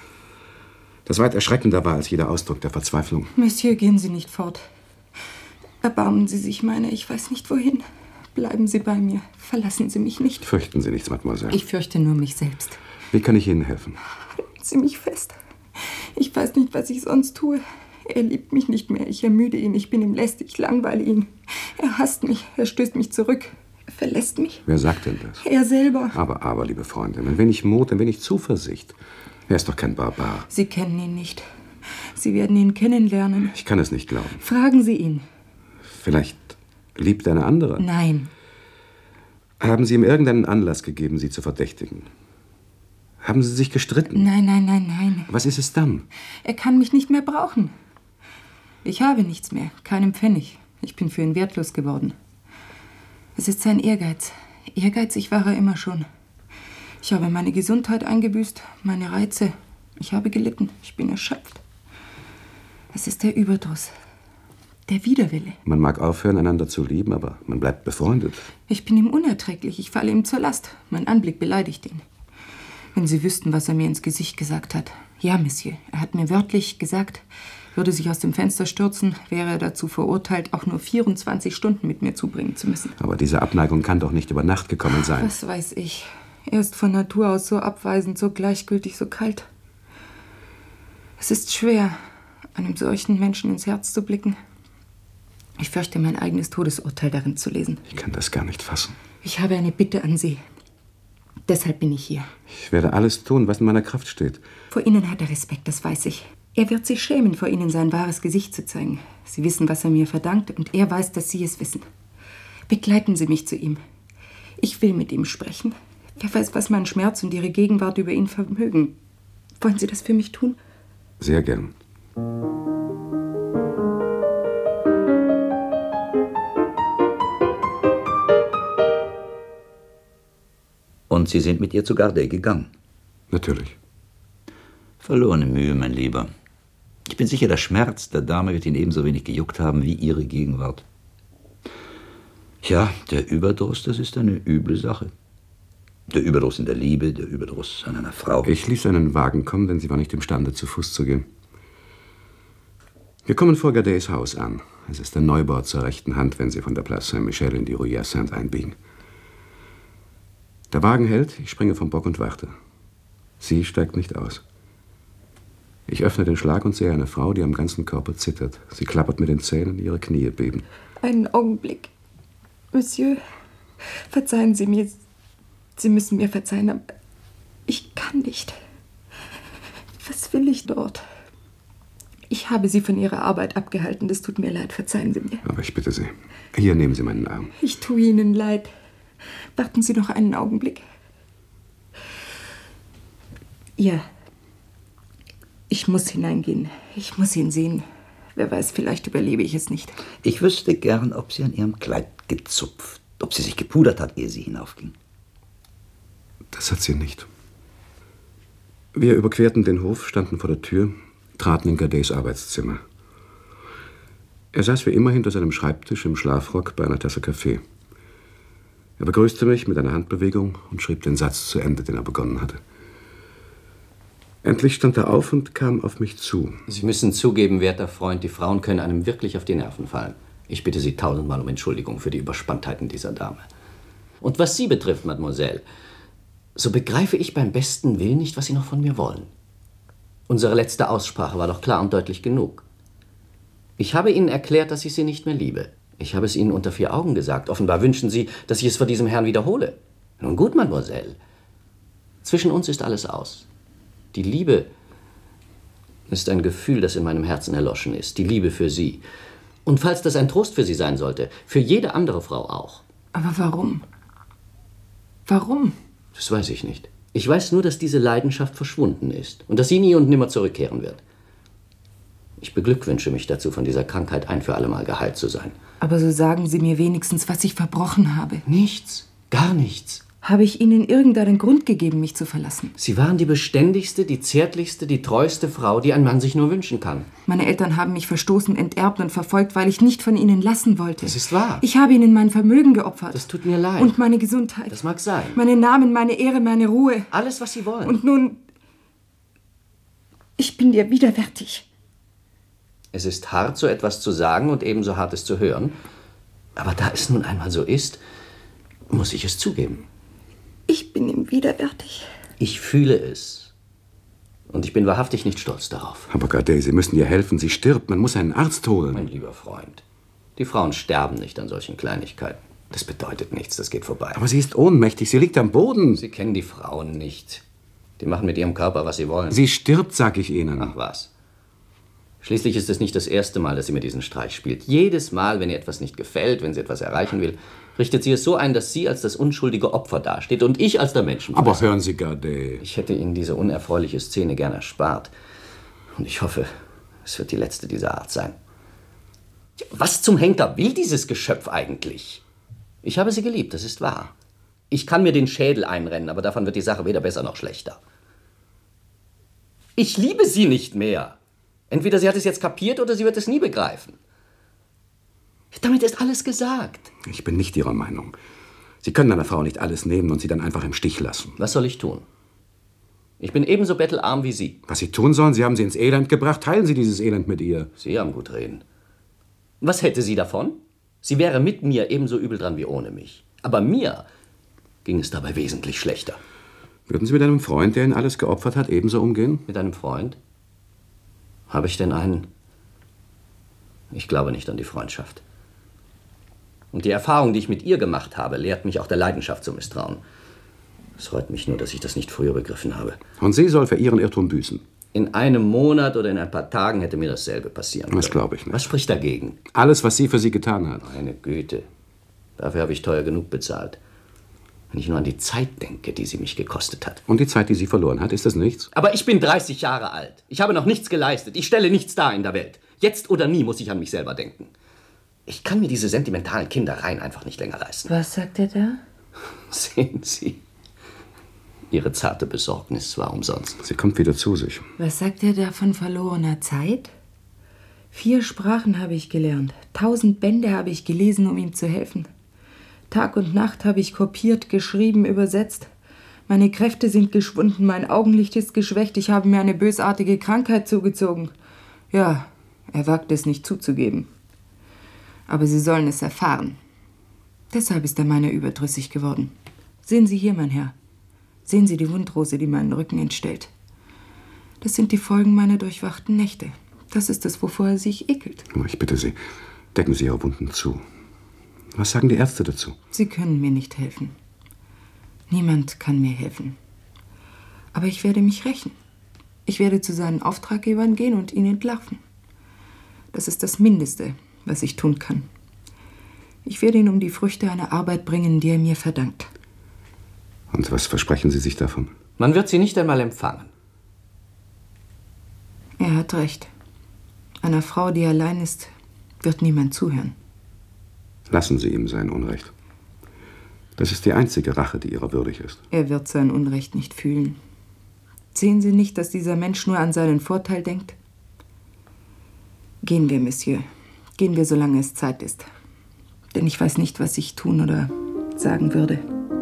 das weit erschreckender war als jeder Ausdruck der Verzweiflung. Monsieur, gehen Sie nicht fort. Erbarmen Sie sich meiner, ich weiß nicht wohin. Bleiben Sie bei mir. Verlassen Sie mich nicht. Fürchten Sie nichts, Mademoiselle. Ich fürchte nur mich selbst. Wie kann ich Ihnen helfen? Halten Sie mich fest. Ich weiß nicht, was ich sonst tue. Er liebt mich nicht mehr. Ich ermüde ihn. Ich bin ihm lästig. Ich langweile ihn. Er hasst mich. Er stößt mich zurück. Er verlässt mich. Wer sagt denn das? Er selber. Aber, liebe Freundin, ein wenig Mut, ein wenig Zuversicht. Er ist doch kein Barbar. Sie kennen ihn nicht. Sie werden ihn kennenlernen. Ich kann es nicht glauben. Fragen Sie ihn. Vielleicht liebt er eine andere? Nein. Haben Sie ihm irgendeinen Anlass gegeben, sie zu verdächtigen? Haben Sie sich gestritten? Nein. Was ist es dann? Er kann mich nicht mehr brauchen. Ich habe nichts mehr, keinen Pfennig. Ich bin für ihn wertlos geworden. Es ist sein Ehrgeiz. Ehrgeizig war er immer schon. Ich habe meine Gesundheit eingebüßt, meine Reize. Ich habe gelitten, ich bin erschöpft. Es ist der Überdruss, der Widerwille. Man mag aufhören, einander zu lieben, aber man bleibt befreundet. Ich bin ihm unerträglich, ich falle ihm zur Last. Mein Anblick beleidigt ihn. Wenn Sie wüssten, was er mir ins Gesicht gesagt hat. Ja, Monsieur, er hat mir wörtlich gesagt, würde sich aus dem Fenster stürzen, wäre er dazu verurteilt, auch nur 24 Stunden mit mir zubringen zu müssen. Aber diese Abneigung kann doch nicht über Nacht gekommen sein. Was weiß ich. Er ist von Natur aus so abweisend, so gleichgültig, so kalt. Es ist schwer, einem solchen Menschen ins Herz zu blicken. Ich fürchte, mein eigenes Todesurteil darin zu lesen. Ich kann das gar nicht fassen. Ich habe eine Bitte an Sie. Deshalb bin ich hier. Ich werde alles tun, was in meiner Kraft steht. Vor Ihnen hat er Respekt, das weiß ich. Er wird sich schämen, vor Ihnen sein wahres Gesicht zu zeigen. Sie wissen, was er mir verdankt, und er weiß, dass Sie es wissen. Begleiten Sie mich zu ihm. Ich will mit ihm sprechen. Wer weiß, was mein Schmerz und Ihre Gegenwart über ihn vermögen. Wollen Sie das für mich tun? Sehr gern. Und Sie sind mit ihr zu Gardey gegangen? Natürlich. Verlorene Mühe, mein Lieber. Ich bin sicher, der Schmerz der Dame wird ihn ebenso wenig gejuckt haben wie Ihre Gegenwart. Ja, der Überdruss, das ist eine üble Sache. Der Überdruss in der Liebe, der Überdruss an einer Frau. Ich ließ einen Wagen kommen, denn sie war nicht imstande, zu Fuß zu gehen. Wir kommen vor Gardeys Haus an. Es ist ein Neubau zur rechten Hand, wenn Sie von der Place Saint-Michel in die Rue Hyacinthe einbiegen. Der Wagen hält, ich springe vom Bock und warte. Sie steigt nicht aus. Ich öffne den Schlag und sehe eine Frau, die am ganzen Körper zittert. Sie klappert mit den Zähnen, ihre Knie beben. Einen Augenblick. Monsieur, verzeihen Sie mir. Sie müssen mir verzeihen, aber ich kann nicht. Was will ich dort? Ich habe Sie von Ihrer Arbeit abgehalten. Das tut mir leid. Verzeihen Sie mir. Aber ich bitte Sie. Hier, nehmen Sie meinen Arm. Ich tue Ihnen leid. Warten Sie noch einen Augenblick. Ja. Ich muss hineingehen. Ich muss ihn sehen. Wer weiß, vielleicht überlebe ich es nicht. Ich wüsste gern, ob sie an ihrem Kleid gezupft, ob sie sich gepudert hat, ehe sie hinaufging. Das hat sie nicht. Wir überquerten den Hof, standen vor der Tür, traten in Gardeys Arbeitszimmer. Er saß wie immer hinter seinem Schreibtisch im Schlafrock bei einer Tasse Kaffee. Er begrüßte mich mit einer Handbewegung und schrieb den Satz zu Ende, den er begonnen hatte. Endlich stand er auf und kam auf mich zu. Sie müssen zugeben, werter Freund, die Frauen können einem wirklich auf die Nerven fallen. Ich bitte Sie tausendmal um Entschuldigung für die Überspanntheiten dieser Dame. Und was Sie betrifft, Mademoiselle, so begreife ich beim besten Willen nicht, was Sie noch von mir wollen. Unsere letzte Aussprache war doch klar und deutlich genug. Ich habe Ihnen erklärt, dass ich Sie nicht mehr liebe. Ich habe es Ihnen unter 4 Augen gesagt. Offenbar wünschen Sie, dass ich es vor diesem Herrn wiederhole. Nun gut, Mademoiselle. Zwischen uns ist alles aus. Die Liebe ist ein Gefühl, das in meinem Herzen erloschen ist. Die Liebe für Sie. Und falls das ein Trost für Sie sein sollte, für jede andere Frau auch. Aber warum? Warum? Das weiß ich nicht. Ich weiß nur, dass diese Leidenschaft verschwunden ist und dass sie nie und nimmer zurückkehren wird. Ich beglückwünsche mich dazu, von dieser Krankheit ein für allemal geheilt zu sein. Aber so sagen Sie mir wenigstens, was ich verbrochen habe. Nichts, gar nichts. Habe ich Ihnen irgendeinen Grund gegeben, mich zu verlassen? Sie waren die beständigste, die zärtlichste, die treueste Frau, die ein Mann sich nur wünschen kann. Meine Eltern haben mich verstoßen, enterbt und verfolgt, weil ich nicht von Ihnen lassen wollte. Das ist wahr. Ich habe Ihnen mein Vermögen geopfert. Das tut mir leid. Und meine Gesundheit. Das mag sein. Meinen Namen, meine Ehre, meine Ruhe. Alles, was Sie wollen. Und nun... Ich bin dir widerwärtig. Es ist hart, so etwas zu sagen und ebenso hart, es zu hören. Aber da es nun einmal so ist, muss ich es zugeben. Ich bin ihm widerwärtig. Ich fühle es. Und ich bin wahrhaftig nicht stolz darauf. Aber Gardet, Sie müssen ihr helfen. Sie stirbt. Man muss einen Arzt holen. Mein lieber Freund, die Frauen sterben nicht an solchen Kleinigkeiten. Das bedeutet nichts, das geht vorbei. Aber sie ist ohnmächtig. Sie liegt am Boden. Sie kennen die Frauen nicht. Die machen mit ihrem Körper, was sie wollen. Sie stirbt, sag ich Ihnen. Ach was. Schließlich ist es nicht das erste Mal, dass sie mir diesen Streich spielt. Jedes Mal, wenn ihr etwas nicht gefällt, wenn sie etwas erreichen will, richtet sie es so ein, dass sie als das unschuldige Opfer dasteht und ich als der Menschenfresser. Aber hören Sie, Gardet. Ich hätte Ihnen diese unerfreuliche Szene gern erspart. Und ich hoffe, es wird die letzte dieser Art sein. Was zum Henker will dieses Geschöpf eigentlich? Ich habe sie geliebt, das ist wahr. Ich kann mir den Schädel einrennen, aber davon wird die Sache weder besser noch schlechter. Ich liebe sie nicht mehr. Entweder sie hat es jetzt kapiert oder sie wird es nie begreifen. Damit ist alles gesagt. Ich bin nicht Ihrer Meinung. Sie können einer Frau nicht alles nehmen und sie dann einfach im Stich lassen. Was soll ich tun? Ich bin ebenso bettelarm wie Sie. Was Sie tun sollen, Sie haben sie ins Elend gebracht. Teilen Sie dieses Elend mit ihr. Sie haben gut reden. Was hätte sie davon? Sie wäre mit mir ebenso übel dran wie ohne mich. Aber mir ging es dabei wesentlich schlechter. Würden Sie mit einem Freund, der Ihnen alles geopfert hat, ebenso umgehen? Mit einem Freund? Habe ich denn einen? Ich glaube nicht an die Freundschaft. Und die Erfahrung, die ich mit ihr gemacht habe, lehrt mich auch der Leidenschaft zu misstrauen. Es freut mich nur, dass ich das nicht früher begriffen habe. Und sie soll für ihren Irrtum büßen. In einem Monat oder in ein paar Tagen hätte mir dasselbe passieren können. Das glaube ich nicht. Was spricht dagegen? Alles, was sie für sie getan hat. Meine Güte. Dafür habe ich teuer genug bezahlt. Wenn ich nur an die Zeit denke, die sie mich gekostet hat. Und die Zeit, die sie verloren hat, ist das nichts? Aber ich bin 30 Jahre alt. Ich habe noch nichts geleistet. Ich stelle nichts dar in der Welt. Jetzt oder nie muss ich an mich selber denken. Ich kann mir diese sentimentalen Kindereien einfach nicht länger leisten. Was sagt er da? Sehen Sie, Ihre zarte Besorgnis war umsonst. Sie kommt wieder zu sich. Was sagt er da von verlorener Zeit? 4 Sprachen habe ich gelernt. 1000 Bände habe ich gelesen, um ihm zu helfen. Tag und Nacht habe ich kopiert, geschrieben, übersetzt. Meine Kräfte sind geschwunden, mein Augenlicht ist geschwächt, ich habe mir eine bösartige Krankheit zugezogen. Ja, er wagt es nicht zuzugeben. Aber Sie sollen es erfahren. Deshalb ist er meiner überdrüssig geworden. Sehen Sie hier, mein Herr. Sehen Sie die Wundrose, die meinen Rücken entstellt. Das sind die Folgen meiner durchwachten Nächte. Das ist es, wovor er sich ekelt. Aber ich bitte Sie, decken Sie Ihre Wunden zu. Was sagen die Ärzte dazu? Sie können mir nicht helfen. Niemand kann mir helfen. Aber ich werde mich rächen. Ich werde zu seinen Auftraggebern gehen und ihn entlarven. Das ist das Mindeste, was ich tun kann. Ich werde ihn um die Früchte einer Arbeit bringen, die er mir verdankt. Und was versprechen Sie sich davon? Man wird sie nicht einmal empfangen. Er hat recht. Einer Frau, die allein ist, wird niemand zuhören. Lassen Sie ihm sein Unrecht. Das ist die einzige Rache, die ihrer würdig ist. Er wird sein Unrecht nicht fühlen. Sehen Sie nicht, dass dieser Mensch nur an seinen Vorteil denkt? Gehen wir, Monsieur. Gehen wir, solange es Zeit ist. Denn ich weiß nicht, was ich tun oder sagen würde.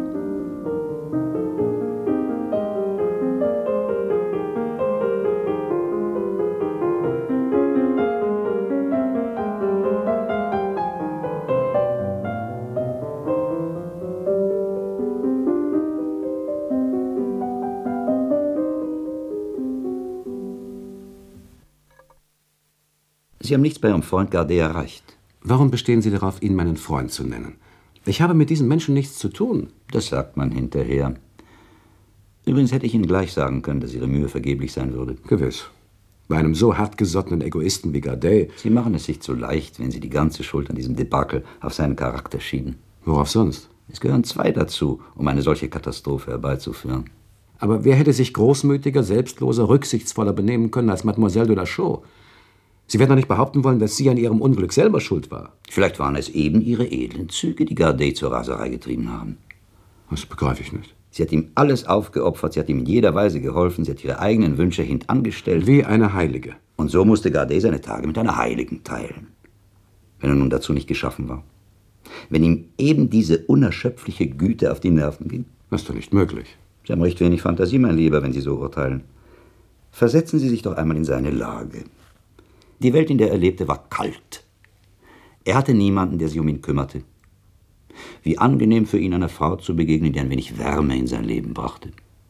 Sie haben nichts bei Ihrem Freund Gardet erreicht. Warum bestehen Sie darauf, ihn meinen Freund zu nennen? Ich habe mit diesem Menschen nichts zu tun. Das sagt man hinterher. Übrigens hätte ich Ihnen gleich sagen können, dass Ihre Mühe vergeblich sein würde. Gewiss. Bei einem so hartgesottenen Egoisten wie Gardet. Sie machen es sich zu leicht, wenn Sie die ganze Schuld an diesem Debakel auf seinen Charakter schieben. Worauf sonst? Es gehören 2 dazu, um eine solche Katastrophe herbeizuführen. Aber wer hätte sich großmütiger, selbstloser, rücksichtsvoller benehmen können als Mademoiselle de la Chaux? Sie werden doch nicht behaupten wollen, dass sie an ihrem Unglück selber schuld war. Vielleicht waren es eben Ihre edlen Züge, die Gardet zur Raserei getrieben haben. Das begreife ich nicht. Sie hat ihm alles aufgeopfert, sie hat ihm in jeder Weise geholfen, sie hat ihre eigenen Wünsche hintangestellt. Wie eine Heilige. Und so musste Gardet seine Tage mit einer Heiligen teilen, wenn er nun dazu nicht geschaffen war. Wenn ihm eben diese unerschöpfliche Güte auf die Nerven ging. Das ist doch nicht möglich. Sie haben recht wenig Fantasie, mein Lieber, wenn Sie so urteilen. Versetzen Sie sich doch einmal in seine Lage. Die Welt, in der er lebte, war kalt. Er hatte niemanden, der sich um ihn kümmerte. Wie angenehm für ihn, einer Frau zu begegnen, die ein wenig Wärme in sein Leben brachte.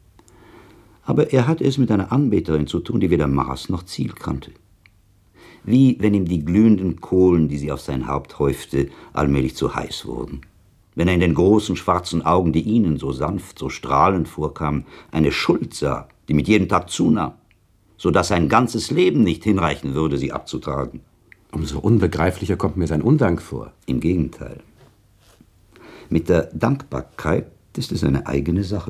Aber er hatte es mit einer Anbeterin zu tun, die weder Maß noch Ziel kannte. Wie wenn ihm die glühenden Kohlen, die sie auf sein Haupt häufte, allmählich zu heiß wurden. Wenn er in den großen schwarzen Augen, die ihnen so sanft, so strahlend vorkamen, eine Schuld sah, die mit jedem Tag zunahm, so dass sein ganzes Leben nicht hinreichen würde, sie abzutragen. Umso unbegreiflicher kommt mir sein Undank vor. Im Gegenteil. Mit der Dankbarkeit ist es eine eigene Sache.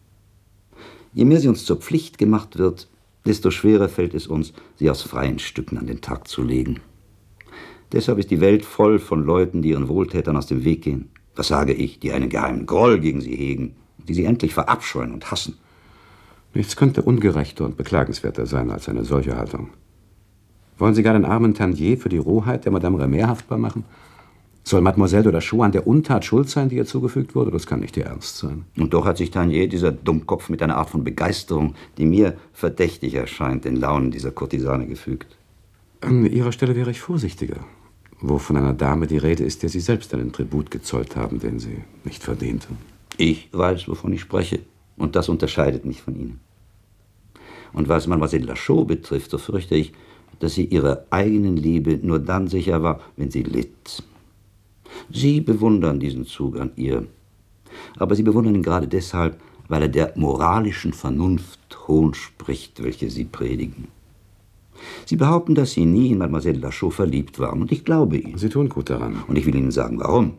Je mehr sie uns zur Pflicht gemacht wird, desto schwerer fällt es uns, sie aus freien Stücken an den Tag zu legen. Deshalb ist die Welt voll von Leuten, die ihren Wohltätern aus dem Weg gehen. Was sage ich, die einen geheimen Groll gegen sie hegen, die sie endlich verabscheuen und hassen. Nichts könnte ungerechter und beklagenswerter sein als eine solche Haltung. Wollen Sie gar den armen Tannier für die Rohheit der Madame Remer haftbar machen? Soll Mademoiselle de la Chaux an der Untat schuld sein, die ihr zugefügt wurde? Das kann nicht Ihr Ernst sein. Und doch hat sich Tannier, dieser Dummkopf, mit einer Art von Begeisterung, die mir verdächtig erscheint, den Launen dieser Kurtisane gefügt. An Ihrer Stelle wäre ich vorsichtiger, wo von einer Dame die Rede ist, der Sie selbst einen Tribut gezollt haben, den Sie nicht verdiente. Ich weiß, wovon ich spreche, und das unterscheidet mich von Ihnen. Und was Mademoiselle de la Chaux betrifft, so fürchte ich, dass sie ihrer eigenen Liebe nur dann sicher war, wenn sie litt. Sie bewundern diesen Zug an ihr, aber sie bewundern ihn gerade deshalb, weil er der moralischen Vernunft Hohn spricht, welche sie predigen. Sie behaupten, dass sie nie in Mademoiselle de la Chaux verliebt waren, und ich glaube ihnen. Sie tun gut daran. Und ich will Ihnen sagen, warum.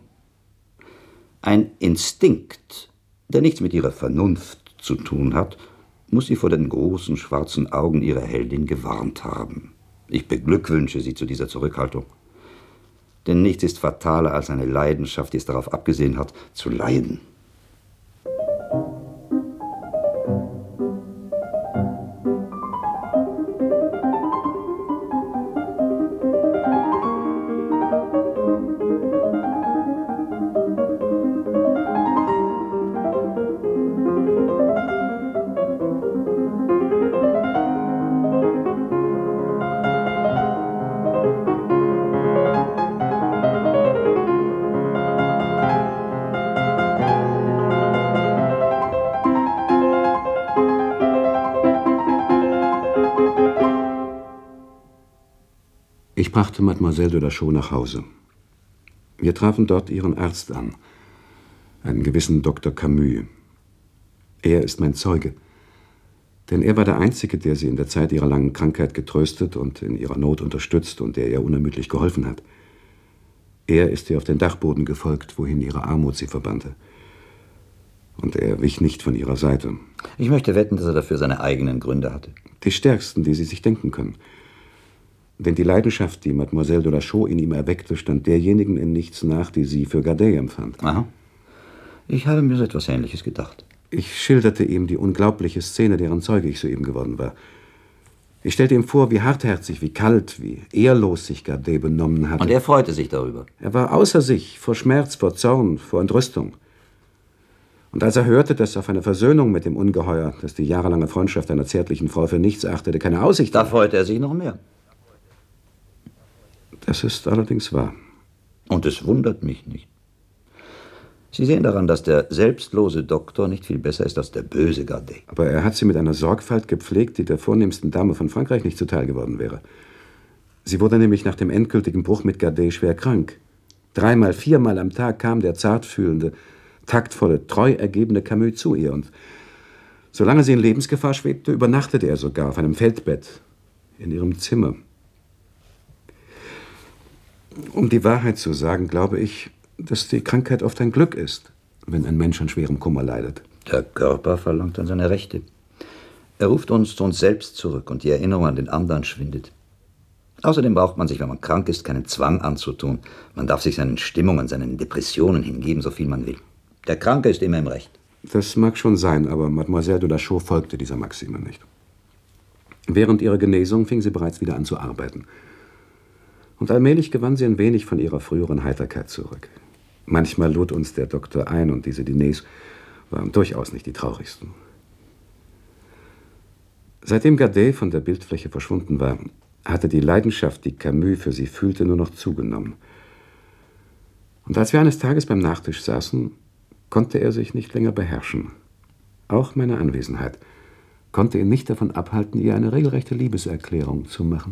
Ein Instinkt, der nichts mit ihrer Vernunft zu tun hat, muss sie vor den großen schwarzen Augen ihrer Heldin gewarnt haben. Ich beglückwünsche Sie zu dieser Zurückhaltung. Denn nichts ist fataler als eine Leidenschaft, die es darauf abgesehen hat, zu leiden. Ich brachte Mademoiselle de la Chaux nach Hause. Wir trafen dort ihren Arzt an, einen gewissen Dr. Camus. Er ist mein Zeuge, denn er war der Einzige, der sie in der Zeit ihrer langen Krankheit getröstet und in ihrer Not unterstützt und der ihr unermüdlich geholfen hat. Er ist ihr auf den Dachboden gefolgt, wohin ihre Armut sie verbannte. Und er wich nicht von ihrer Seite. Ich möchte wetten, dass er dafür seine eigenen Gründe hatte. Die stärksten, die Sie sich denken können. Denn die Leidenschaft, die Mademoiselle de la Chaux in ihm erweckte, stand derjenigen in nichts nach, die sie für Gardet empfand. Aha. Ich habe mir so etwas Ähnliches gedacht. Ich schilderte ihm die unglaubliche Szene, deren Zeuge ich soeben geworden war. Ich stellte ihm vor, wie hartherzig, wie kalt, wie ehrlos sich Gardet benommen hatte. Und er freute sich darüber. Er war außer sich, vor Schmerz, vor Zorn, vor Entrüstung. Und als er hörte, dass auf eine Versöhnung mit dem Ungeheuer, das die jahrelange Freundschaft einer zärtlichen Frau für nichts achtete, keine Aussicht da freute er sich noch mehr. Das ist allerdings wahr. Und es wundert mich nicht. Sie sehen daran, dass der selbstlose Doktor nicht viel besser ist als der böse Gardet. Aber er hat sie mit einer Sorgfalt gepflegt, die der vornehmsten Dame von Frankreich nicht zuteil geworden wäre. Sie wurde nämlich nach dem endgültigen Bruch mit Gardet schwer krank. 3-mal, 4-mal am Tag kam der zartfühlende, taktvolle, treu ergebene Camus zu ihr. Und solange sie in Lebensgefahr schwebte, übernachtete er sogar auf einem Feldbett in ihrem Zimmer. Um die Wahrheit zu sagen, glaube ich, dass die Krankheit oft ein Glück ist, wenn ein Mensch an schwerem Kummer leidet. Der Körper verlangt dann seine Rechte. Er ruft uns zu uns selbst zurück und die Erinnerung an den anderen schwindet. Außerdem braucht man sich, wenn man krank ist, keinen Zwang anzutun. Man darf sich seinen Stimmungen, seinen Depressionen hingeben, so viel man will. Der Kranke ist immer im Recht. Das mag schon sein, aber Mademoiselle de la Chaux folgte dieser Maxime nicht. Während ihrer Genesung fing sie bereits wieder an zu arbeiten. Und allmählich gewann sie ein wenig von ihrer früheren Heiterkeit zurück. Manchmal lud uns der Doktor ein und diese Diners waren durchaus nicht die traurigsten. Seitdem Gadet von der Bildfläche verschwunden war, hatte die Leidenschaft, die Camus für sie fühlte, nur noch zugenommen. Und als wir eines Tages beim Nachtisch saßen, konnte er sich nicht länger beherrschen. Auch meine Anwesenheit konnte ihn nicht davon abhalten, ihr eine regelrechte Liebeserklärung zu machen.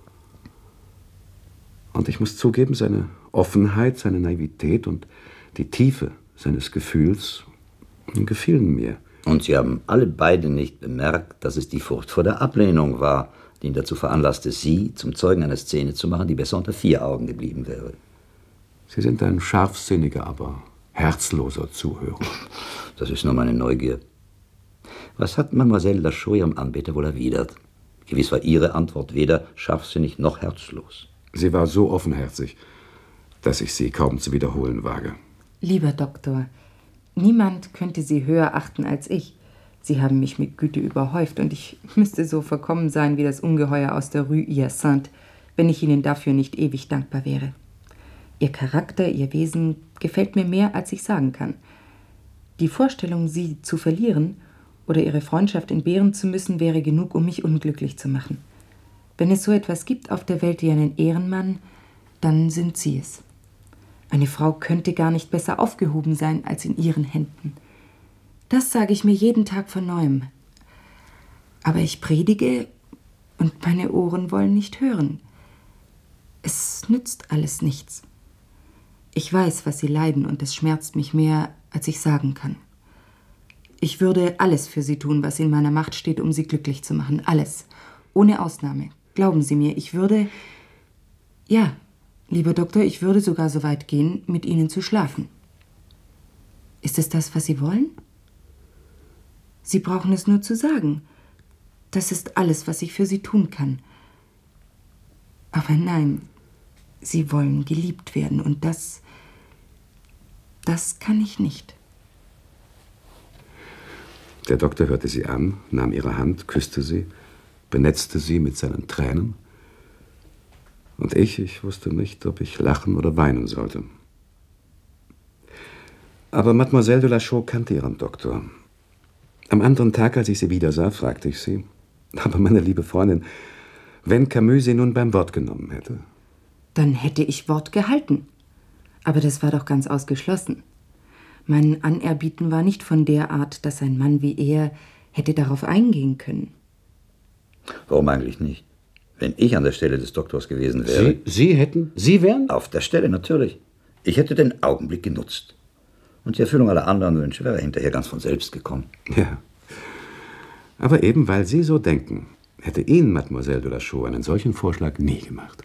Und ich muss zugeben, seine Offenheit, seine Naivität und die Tiefe seines Gefühls gefielen mir. Und Sie haben alle beide nicht bemerkt, dass es die Furcht vor der Ablehnung war, die ihn dazu veranlasste, Sie zum Zeugen einer Szene zu machen, die besser unter 4 Augen geblieben wäre. Sie sind ein scharfsinniger, aber herzloser Zuhörer. Das ist nur meine Neugier. Was hat Mademoiselle La Chaux ihrem Anbeter wohl erwidert? Gewiss war ihre Antwort weder scharfsinnig noch herzlos. Sie war so offenherzig, dass ich sie kaum zu wiederholen wage. Lieber Doktor, niemand könnte Sie höher achten als ich. Sie haben mich mit Güte überhäuft und ich müsste so verkommen sein wie das Ungeheuer aus der Rue Hyacinthe, wenn ich Ihnen dafür nicht ewig dankbar wäre. Ihr Charakter, Ihr Wesen gefällt mir mehr, als ich sagen kann. Die Vorstellung, Sie zu verlieren oder Ihre Freundschaft entbehren zu müssen, wäre genug, um mich unglücklich zu machen. Wenn es so etwas gibt auf der Welt wie einen Ehrenmann, dann sind Sie es. Eine Frau könnte gar nicht besser aufgehoben sein als in Ihren Händen. Das sage ich mir jeden Tag von neuem. Aber ich predige und meine Ohren wollen nicht hören. Es nützt alles nichts. Ich weiß, was Sie leiden, und es schmerzt mich mehr, als ich sagen kann. Ich würde alles für Sie tun, was in meiner Macht steht, um Sie glücklich zu machen. Alles. Ohne Ausnahme. Glauben Sie mir, ich würde... Ja, lieber Doktor, ich würde sogar so weit gehen, mit Ihnen zu schlafen. Ist es das, was Sie wollen? Sie brauchen es nur zu sagen. Das ist alles, was ich für Sie tun kann. Aber nein, Sie wollen geliebt werden, und das kann ich nicht. Der Doktor hörte sie an, nahm ihre Hand, küsste sie, benetzte sie mit seinen Tränen. Und ich wusste nicht, ob ich lachen oder weinen sollte. Aber Mademoiselle de la Chaux kannte ihren Doktor. Am anderen Tag, als ich sie wiedersah, fragte ich sie, aber meine liebe Freundin, wenn Camus sie nun beim Wort genommen hätte? Dann hätte ich Wort gehalten. Aber das war doch ganz ausgeschlossen. Mein Anerbieten war nicht von der Art, dass ein Mann wie er hätte darauf eingehen können. Warum eigentlich nicht? Wenn ich an der Stelle des Doktors gewesen wäre... Sie hätten? Sie wären? Auf der Stelle, natürlich. Ich hätte den Augenblick genutzt. Und die Erfüllung aller anderen Wünsche wäre hinterher ganz von selbst gekommen. Ja. Aber eben weil Sie so denken, hätte Ihnen Mademoiselle de la Chaux einen solchen Vorschlag nie gemacht.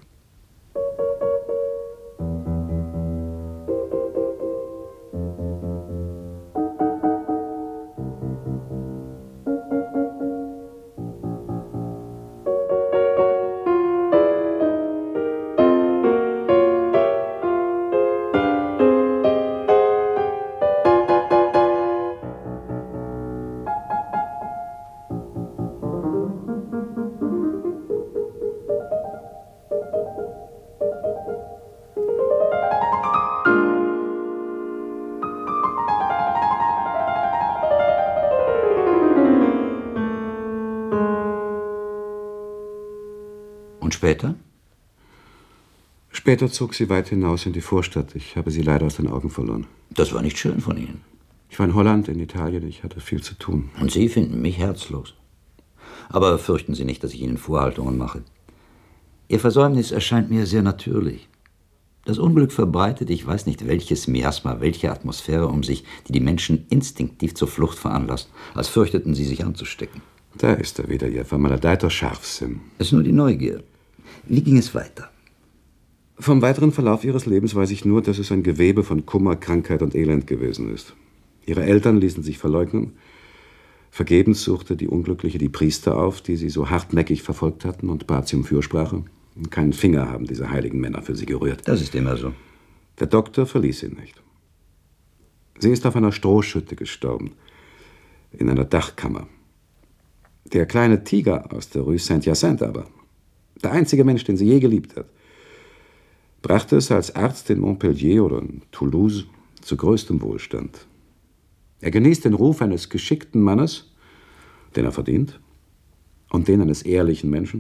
Und später? Später zog sie weit hinaus in die Vorstadt. Ich habe sie leider aus den Augen verloren. Das war nicht schön von Ihnen. Ich war in Holland, in Italien. Ich hatte viel zu tun. Und Sie finden mich herzlos. Aber fürchten Sie nicht, dass ich Ihnen Vorhaltungen mache. Ihr Versäumnis erscheint mir sehr natürlich. Das Unglück verbreitet, ich weiß nicht welches Miasma, welche Atmosphäre um sich, die die Menschen instinktiv zur Flucht veranlasst, als fürchteten sie sich anzustecken. Da ist er wieder, Ihr vermaledeiter Scharfsinn. Es ist nur die Neugier. Wie ging es weiter? Vom weiteren Verlauf Ihres Lebens weiß ich nur, dass es ein Gewebe von Kummer, Krankheit und Elend gewesen ist. Ihre Eltern ließen sich verleugnen. Vergebens suchte die Unglückliche die Priester auf, die sie so hartnäckig verfolgt hatten, und bat sie um Fürsprache. Keinen Finger haben diese heiligen Männer für sie gerührt. Das ist immer so. Der Doktor verließ ihn nicht. Sie ist auf einer Strohschütte gestorben, in einer Dachkammer. Der kleine Tiger aus der Rue Saint-Hyacinthe aber, der einzige Mensch, den sie je geliebt hat, brachte es als Arzt in Montpellier oder in Toulouse zu größtem Wohlstand. Er genießt den Ruf eines geschickten Mannes, den er verdient, und den eines ehrlichen Menschen,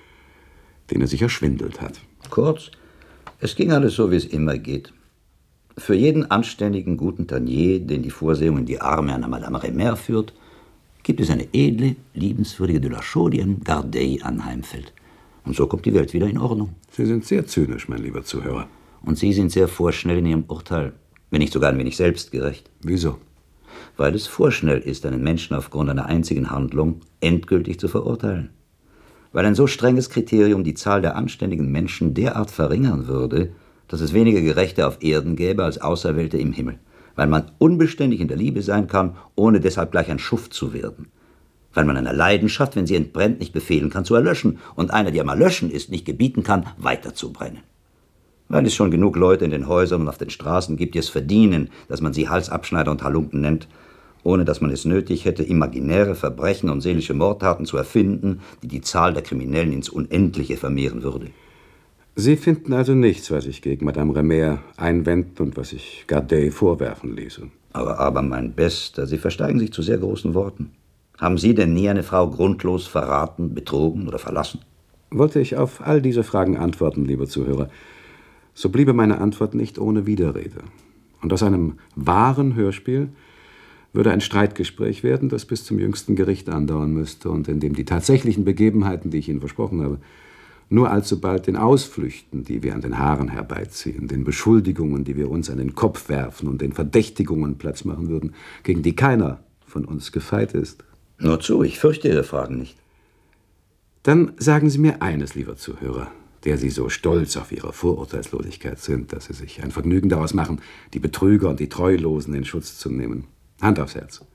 den er sich erschwindelt hat. Kurz, es ging alles so, wie es immer geht. Für jeden anständigen, guten Tanier, den die Vorsehung in die Arme einer Madame Remer führt, gibt es eine edle, liebenswürdige de la Chaux, die einem Gardey anheimfällt. Und so kommt die Welt wieder in Ordnung. Sie sind sehr zynisch, mein lieber Zuhörer. Und Sie sind sehr vorschnell in Ihrem Urteil, wenn nicht sogar ein wenig selbstgerecht. Wieso? Weil es vorschnell ist, einen Menschen aufgrund einer einzigen Handlung endgültig zu verurteilen. Weil ein so strenges Kriterium die Zahl der anständigen Menschen derart verringern würde, dass es weniger Gerechte auf Erden gäbe als Auserwählte im Himmel. Weil man unbeständig in der Liebe sein kann, ohne deshalb gleich ein Schuft zu werden. Weil man einer Leidenschaft, wenn sie entbrennt, nicht befehlen kann, zu erlöschen und einer, die am Erlöschen ist, nicht gebieten kann, weiterzubrennen. Weil es schon genug Leute in den Häusern und auf den Straßen gibt, die es verdienen, dass man sie Halsabschneider und Halunken nennt, ohne dass man es nötig hätte, imaginäre Verbrechen und seelische Mordtaten zu erfinden, die die Zahl der Kriminellen ins Unendliche vermehren würde. Sie finden also nichts, was ich gegen Madame Remer einwenden und was ich Gardey vorwerfen ließe. Aber, mein Bester, Sie versteigen sich zu sehr großen Worten. Haben Sie denn nie eine Frau grundlos verraten, betrogen oder verlassen? Wollte ich auf all diese Fragen antworten, lieber Zuhörer, so bliebe meine Antwort nicht ohne Widerrede. Und aus einem wahren Hörspiel würde ein Streitgespräch werden, das bis zum jüngsten Gericht andauern müsste und in dem die tatsächlichen Begebenheiten, die ich Ihnen versprochen habe, nur allzubald den Ausflüchten, die wir an den Haaren herbeiziehen, den Beschuldigungen, die wir uns an den Kopf werfen und den Verdächtigungen Platz machen würden, gegen die keiner von uns gefeit ist. Nur zu, ich fürchte Ihre Fragen nicht. Dann sagen Sie mir eines, lieber Zuhörer, der Sie so stolz auf Ihre Vorurteilslosigkeit sind, dass Sie sich ein Vergnügen daraus machen, die Betrüger und die Treulosen in Schutz zu nehmen. Hand aufs Herz.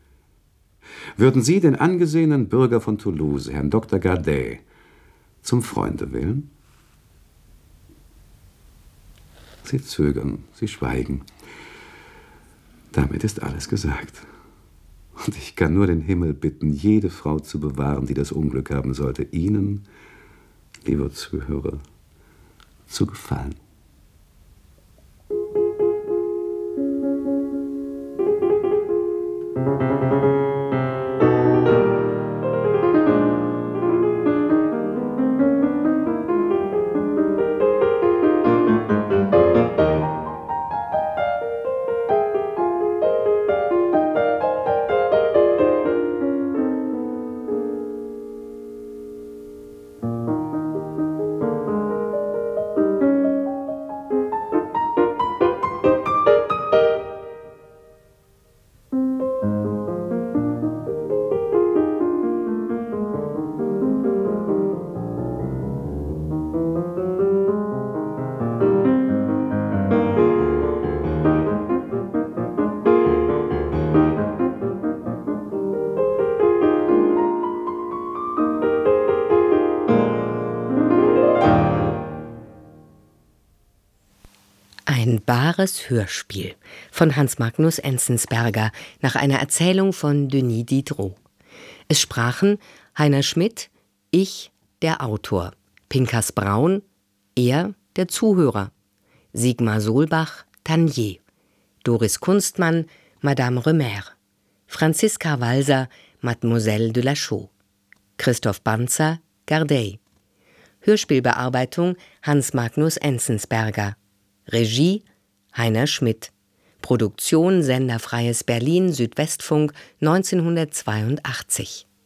Würden Sie den angesehenen Bürger von Toulouse, Herrn Dr. Gardey, zum Freunde wählen? Sie zögern, Sie schweigen. Damit ist alles gesagt. Und ich kann nur den Himmel bitten, jede Frau zu bewahren, die das Unglück haben sollte, Ihnen, lieber Zuhörer, zu gefallen. Ein wahres Hörspiel von Hans Magnus Enzensberger nach einer Erzählung von Denis Diderot. Es sprachen Heiner Schmidt, ich, der Autor, Pinkas Braun, er, der Zuhörer, Sigmar Solbach, Tanier, Doris Kunstmann, Madame Remer, Franziska Walser, Mademoiselle de la Chaux, Christoph Banzer, Gardey. Hörspielbearbeitung Hans Magnus Enzensberger. Regie Heiner Schmidt. Produktion Senderfreies Berlin Südwestfunk 1982.